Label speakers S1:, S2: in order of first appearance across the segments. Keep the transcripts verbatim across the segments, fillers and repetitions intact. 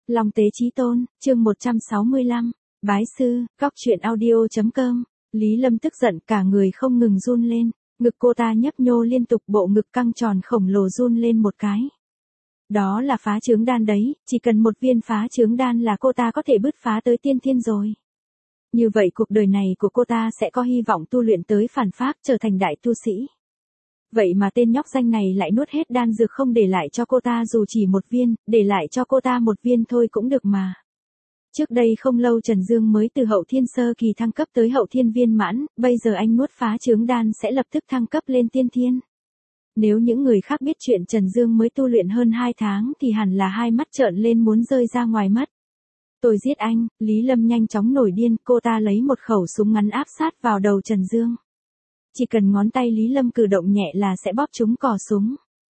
S1: Long Tế Chí Tôn, chương một trăm sáu mươi lăm, Bái Sư, góc truyện audio.com. Lý Lâm tức giận cả người không ngừng run lên, ngực cô ta nhấp nhô liên tục, bộ ngực căng tròn khổng lồ run lên một cái. Đó là phá chướng đan đấy, chỉ cần một viên phá chướng đan là cô ta có thể bứt phá tới tiên thiên rồi. Như vậy cuộc đời này của cô ta sẽ có hy vọng tu luyện tới phản pháp, trở thành đại tu sĩ. Vậy mà tên nhóc danh này lại nuốt hết đan dược không để lại cho cô ta dù chỉ một viên, để lại cho cô ta một viên thôi cũng được mà. Trước đây không lâu Trần Dương mới từ hậu thiên sơ kỳ thăng cấp tới hậu thiên viên mãn, bây giờ anh nuốt phá chướng đan sẽ lập tức thăng cấp lên tiên thiên. Nếu những người khác biết chuyện Trần Dương mới tu luyện hơn hai tháng thì hẳn là hai mắt trợn lên muốn rơi ra ngoài mất. Tôi giết anh, Lý Lâm nhanh chóng nổi điên, cô ta lấy một khẩu súng ngắn áp sát vào đầu Trần Dương. Chỉ cần ngón tay Lý Lâm cử động nhẹ là sẽ bóp trúng cò súng.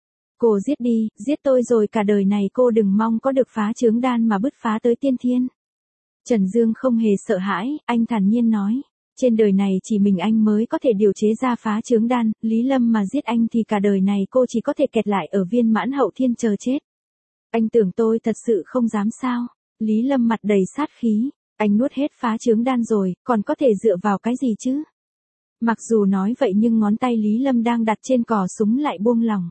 S1: Cô giết đi, giết tôi rồi cả đời này cô đừng mong có được phá chướng đan mà bứt phá tới tiên thiên. Trần Dương không hề sợ hãi, anh thản nhiên nói. Trên đời này chỉ mình anh mới có thể điều chế ra phá chướng đan, Lý Lâm mà giết anh thì cả đời này cô chỉ có thể kẹt lại ở viên mãn hậu thiên chờ chết. Anh tưởng tôi thật sự không dám sao? Lý Lâm mặt đầy sát khí, anh nuốt hết phá chướng đan rồi, còn có thể dựa vào cái gì chứ? Mặc dù nói vậy nhưng ngón tay Lý Lâm đang đặt trên cò súng lại buông lỏng.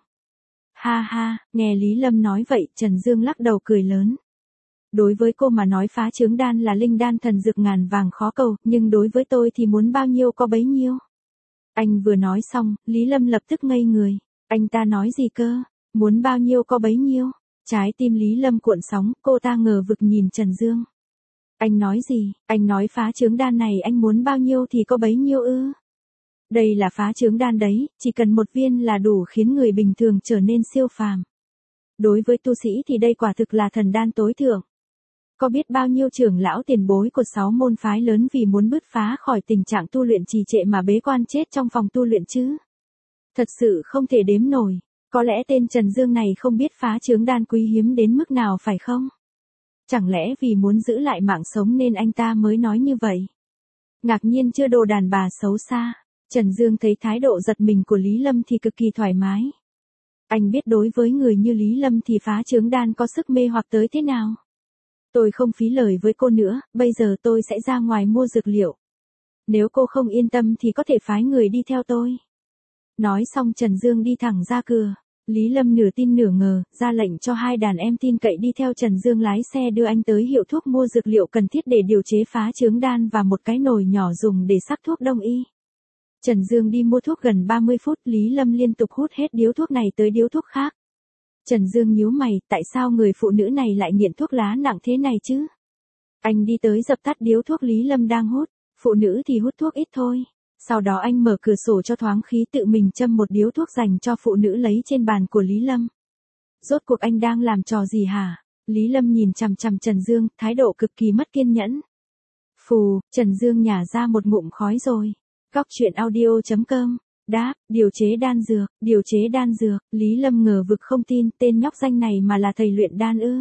S1: Ha ha, nghe Lý Lâm nói vậy, Trần Dương lắc đầu cười lớn. Đối với cô mà nói phá chướng đan là linh đan thần dược ngàn vàng khó cầu, nhưng đối với tôi thì muốn bao nhiêu có bấy nhiêu. Anh vừa nói xong, Lý Lâm lập tức ngây người. Anh ta nói gì cơ? Muốn bao nhiêu có bấy nhiêu? Trái tim Lý Lâm cuộn sóng, cô ta ngờ vực nhìn Trần Dương. Anh nói gì? Anh nói phá chướng đan này anh muốn bao nhiêu thì có bấy nhiêu ư? Đây là phá chướng đan đấy, chỉ cần một viên là đủ khiến người bình thường trở nên siêu phàm. Đối với tu sĩ thì đây quả thực là thần đan tối thượng. Có biết bao nhiêu trưởng lão tiền bối của sáu môn phái lớn vì muốn bứt phá khỏi tình trạng tu luyện trì trệ mà bế quan chết trong phòng tu luyện chứ? Thật sự không thể đếm nổi. Có lẽ tên Trần Dương này không biết phá chướng đan quý hiếm đến mức nào phải không? Chẳng lẽ vì muốn giữ lại mạng sống nên anh ta mới nói như vậy? Ngạc nhiên chưa đồ đàn bà xấu xa. Trần Dương thấy thái độ giật mình của Lý Lâm thì cực kỳ thoải mái. Anh biết đối với người như Lý Lâm thì phá chướng đan có sức mê hoặc tới thế nào. Tôi không phí lời với cô nữa, bây giờ tôi sẽ ra ngoài mua dược liệu. Nếu cô không yên tâm thì có thể phái người đi theo tôi. Nói xong Trần Dương đi thẳng ra cửa. Lý Lâm nửa tin nửa ngờ, ra lệnh cho hai đàn em tin cậy đi theo Trần Dương lái xe đưa anh tới hiệu thuốc mua dược liệu cần thiết để điều chế phá chướng đan và một cái nồi nhỏ dùng để sắc thuốc đông y. Trần Dương đi mua thuốc gần ba mươi phút, Lý Lâm liên tục hút hết điếu thuốc này tới điếu thuốc khác. Trần Dương nhíu mày, tại sao người phụ nữ này lại nghiện thuốc lá nặng thế này chứ? Anh đi tới dập tắt điếu thuốc Lý Lâm đang hút, phụ nữ thì hút thuốc ít thôi. Sau đó anh mở cửa sổ cho thoáng khí tự mình châm một điếu thuốc dành cho phụ nữ lấy trên bàn của Lý Lâm. Rốt cuộc anh đang làm trò gì hả? Lý Lâm nhìn chằm chằm Trần Dương, thái độ cực kỳ mất kiên nhẫn. Phù, Trần Dương nhả ra một ngụm khói rồi. Góc truyện audio.com. Đáp, điều chế đan dược, điều chế đan dược, Lý Lâm ngờ vực không tin, tên nhóc danh này mà là thầy luyện đan ư?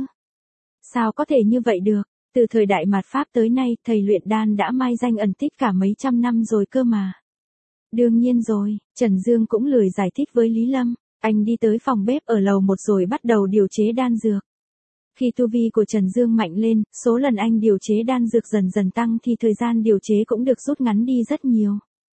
S1: Sao có thể như vậy được? Từ thời đại mạt Pháp tới nay, thầy luyện đan đã mai danh ẩn tích cả mấy trăm năm rồi cơ mà. Đương nhiên rồi, Trần Dương cũng lười giải thích với Lý Lâm, anh đi tới phòng bếp ở lầu một rồi bắt đầu điều chế đan dược. Khi tu vi của Trần Dương mạnh lên, số lần anh điều chế đan dược dần dần tăng thì thời gian điều chế cũng được rút ngắn đi rất nhiều.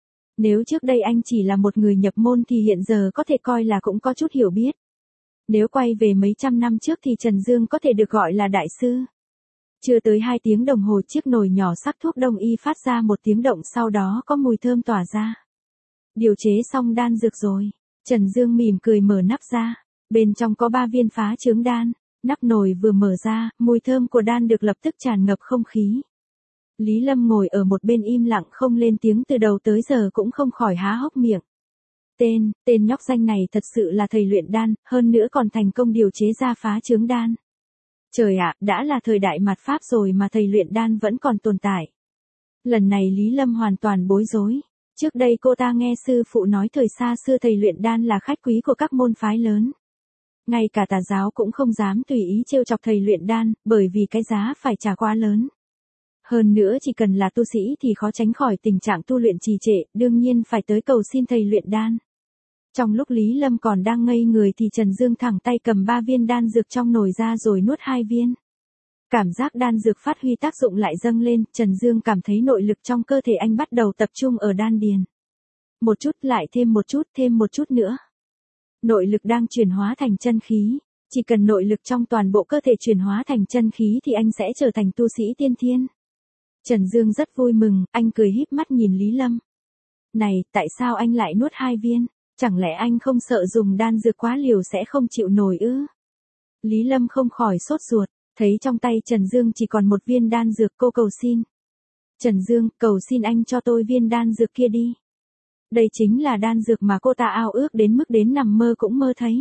S1: Nếu trước đây anh chỉ là một người nhập môn thì hiện giờ có thể coi là cũng có chút hiểu biết. Nếu quay về mấy trăm năm trước thì Trần Dương có thể được gọi là đại sư. Chưa tới hai tiếng đồng hồ chiếc nồi nhỏ sắc thuốc đông y phát ra một tiếng động, sau đó có mùi thơm tỏa ra. Điều chế xong đan dược rồi. Trần Dương mỉm cười mở nắp ra. Bên trong có ba viên phá chướng đan. Nắp nồi vừa mở ra, mùi thơm của đan được lập tức tràn ngập không khí. Lý Lâm ngồi ở một bên im lặng không lên tiếng, từ đầu tới giờ cũng không khỏi há hốc miệng. Tên, tên nhóc danh này thật sự là thầy luyện đan, hơn nữa còn thành công điều chế ra phá chướng đan. Trời ạ, đã là thời đại mạt Pháp rồi mà thầy luyện đan vẫn còn tồn tại. Lần này Lý Lâm hoàn toàn bối rối. Trước đây cô ta nghe sư phụ nói thời xa xưa thầy luyện đan là khách quý của các môn phái lớn. Ngay cả tà giáo cũng không dám tùy ý trêu chọc thầy luyện đan, bởi vì cái giá phải trả quá lớn. Hơn nữa chỉ cần là tu sĩ thì khó tránh khỏi tình trạng tu luyện trì trệ, đương nhiên phải tới cầu xin thầy luyện đan. Trong lúc Lý Lâm còn đang ngây người thì Trần Dương thẳng tay cầm ba viên đan dược trong nồi ra rồi nuốt hai viên. Cảm giác đan dược phát huy tác dụng lại dâng lên, Trần Dương cảm thấy nội lực trong cơ thể anh bắt đầu tập trung ở đan điền. Một chút lại thêm một chút, thêm một chút nữa. Nội lực đang chuyển hóa thành chân khí, chỉ cần nội lực trong toàn bộ cơ thể chuyển hóa thành chân khí thì anh sẽ trở thành tu sĩ tiên thiên. Trần Dương rất vui mừng, anh cười híp mắt nhìn Lý Lâm. Này, tại sao anh lại nuốt hai viên? Chẳng lẽ anh không sợ dùng đan dược quá liều sẽ không chịu nổi ư? Lý Lâm không khỏi sốt ruột, thấy trong tay Trần Dương chỉ còn một viên đan dược, cô cầu xin. Trần Dương, cầu xin anh cho tôi viên đan dược kia đi. Đây chính là đan dược mà cô ta ao ước đến mức đến nằm mơ cũng mơ thấy.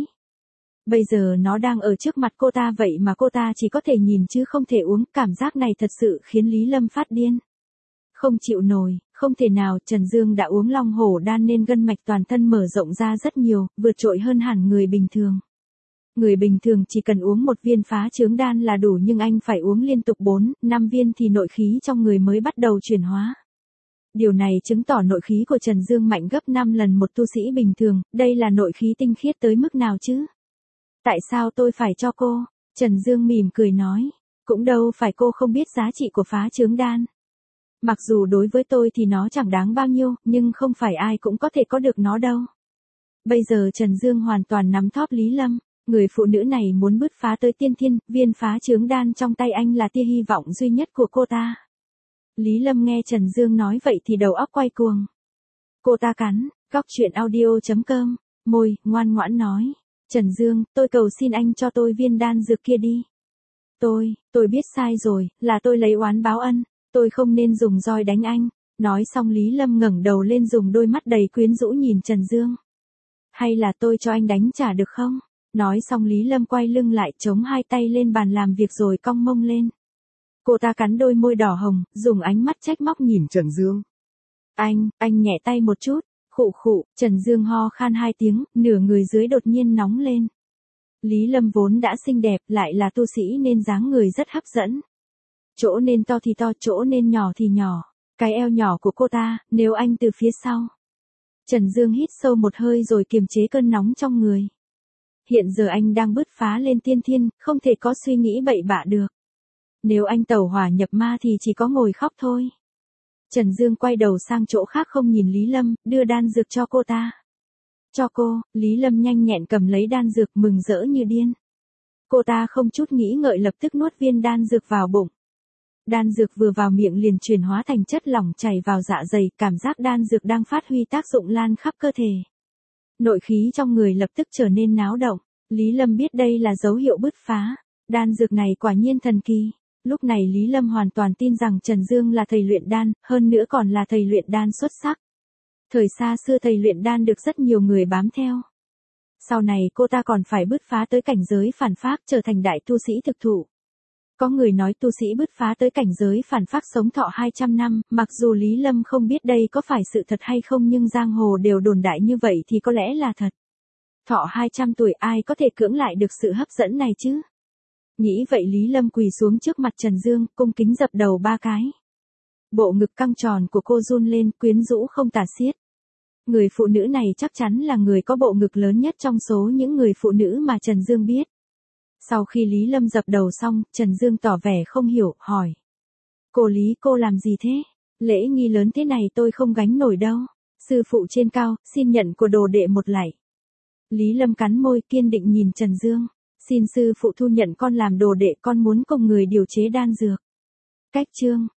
S1: Bây giờ nó đang ở trước mặt cô ta vậy mà cô ta chỉ có thể nhìn chứ không thể uống, cảm giác này thật sự khiến Lý Lâm phát điên. Không chịu nổi, không thể nào, Trần Dương đã uống long hổ đan nên gân mạch toàn thân mở rộng ra rất nhiều, vượt trội hơn hẳn người bình thường. Người bình thường chỉ cần uống một viên phá trướng đan là đủ nhưng anh phải uống liên tục bốn, năm viên thì nội khí trong người mới bắt đầu chuyển hóa. Điều này chứng tỏ nội khí của Trần Dương mạnh gấp năm lần một tu sĩ bình thường, đây là nội khí tinh khiết tới mức nào chứ? Tại sao tôi phải cho cô? Trần Dương mỉm cười nói, cũng đâu phải cô không biết giá trị của phá trướng đan. Mặc dù đối với tôi thì nó chẳng đáng bao nhiêu, nhưng không phải ai cũng có thể có được nó đâu. Bây giờ Trần Dương hoàn toàn nắm thóp Lý Lâm, người phụ nữ này muốn bứt phá tới tiên thiên, viên phá trướng đan trong tay anh là tia hy vọng duy nhất của cô ta. Lý Lâm nghe Trần Dương nói vậy thì đầu óc quay cuồng. Cô ta cắn, góc truyện audio chấm com, môi, ngoan ngoãn nói. Trần Dương, tôi cầu xin anh cho tôi viên đan dược kia đi. Tôi, tôi biết sai rồi, là tôi lấy oán báo ân, tôi không nên dùng roi đánh anh. Nói xong Lý Lâm ngẩng đầu lên dùng đôi mắt đầy quyến rũ nhìn Trần Dương. Hay là tôi cho anh đánh trả được không? Nói xong Lý Lâm quay lưng lại chống hai tay lên bàn làm việc rồi cong mông lên. Cô ta cắn đôi môi đỏ hồng, dùng ánh mắt trách móc nhìn Trần Dương. Anh, anh nhẹ tay một chút. Khụ khụ, Trần Dương ho khan hai tiếng, nửa người dưới đột nhiên nóng lên. Lý Lâm vốn đã xinh đẹp, lại là tu sĩ nên dáng người rất hấp dẫn. Chỗ nên to thì to, chỗ nên nhỏ thì nhỏ. Cái eo nhỏ của cô ta, nếu anh từ phía sau. Trần Dương hít sâu một hơi rồi kiềm chế cơn nóng trong người. Hiện giờ anh đang bứt phá lên tiên thiên, không thể có suy nghĩ bậy bạ được. Nếu anh tẩu hỏa nhập ma thì chỉ có ngồi khóc thôi. Trần Dương quay đầu sang chỗ khác không nhìn Lý Lâm, đưa đan dược cho cô ta. Cho cô, Lý Lâm nhanh nhẹn cầm lấy đan dược mừng rỡ như điên. Cô ta không chút nghĩ ngợi lập tức nuốt viên đan dược vào bụng. Đan dược vừa vào miệng liền chuyển hóa thành chất lỏng chảy vào dạ dày, cảm giác đan dược đang phát huy tác dụng lan khắp cơ thể. Nội khí trong người lập tức trở nên náo động, Lý Lâm biết đây là dấu hiệu bứt phá, đan dược này quả nhiên thần kỳ. Lúc này Lý Lâm hoàn toàn tin rằng Trần Dương là thầy luyện đan, hơn nữa còn là thầy luyện đan xuất sắc. Thời xa xưa thầy luyện đan được rất nhiều người bám theo. Sau này cô ta còn phải bứt phá tới cảnh giới phản phác trở thành đại tu sĩ thực thụ. Có người nói tu sĩ bứt phá tới cảnh giới phản phác sống thọ hai trăm năm, mặc dù Lý Lâm không biết đây có phải sự thật hay không nhưng giang hồ đều đồn đại như vậy thì có lẽ là thật. Thọ hai trăm tuổi ai có thể cưỡng lại được sự hấp dẫn này chứ? Nghĩ vậy Lý Lâm quỳ xuống trước mặt Trần Dương, cung kính dập đầu ba cái. Bộ ngực căng tròn của cô run lên, quyến rũ không tả xiết. Người phụ nữ này chắc chắn là người có bộ ngực lớn nhất trong số những người phụ nữ mà Trần Dương biết. Sau khi Lý Lâm dập đầu xong, Trần Dương tỏ vẻ không hiểu, hỏi. Cô Lý, cô làm gì thế? Lễ nghi lớn thế này tôi không gánh nổi đâu. Sư phụ trên cao, xin nhận của đồ đệ một lạy. Lý Lâm cắn môi kiên định nhìn Trần Dương. Xin sư phụ thu nhận con làm đồ đệ, con muốn cùng người điều chế đan dược. Cách chương.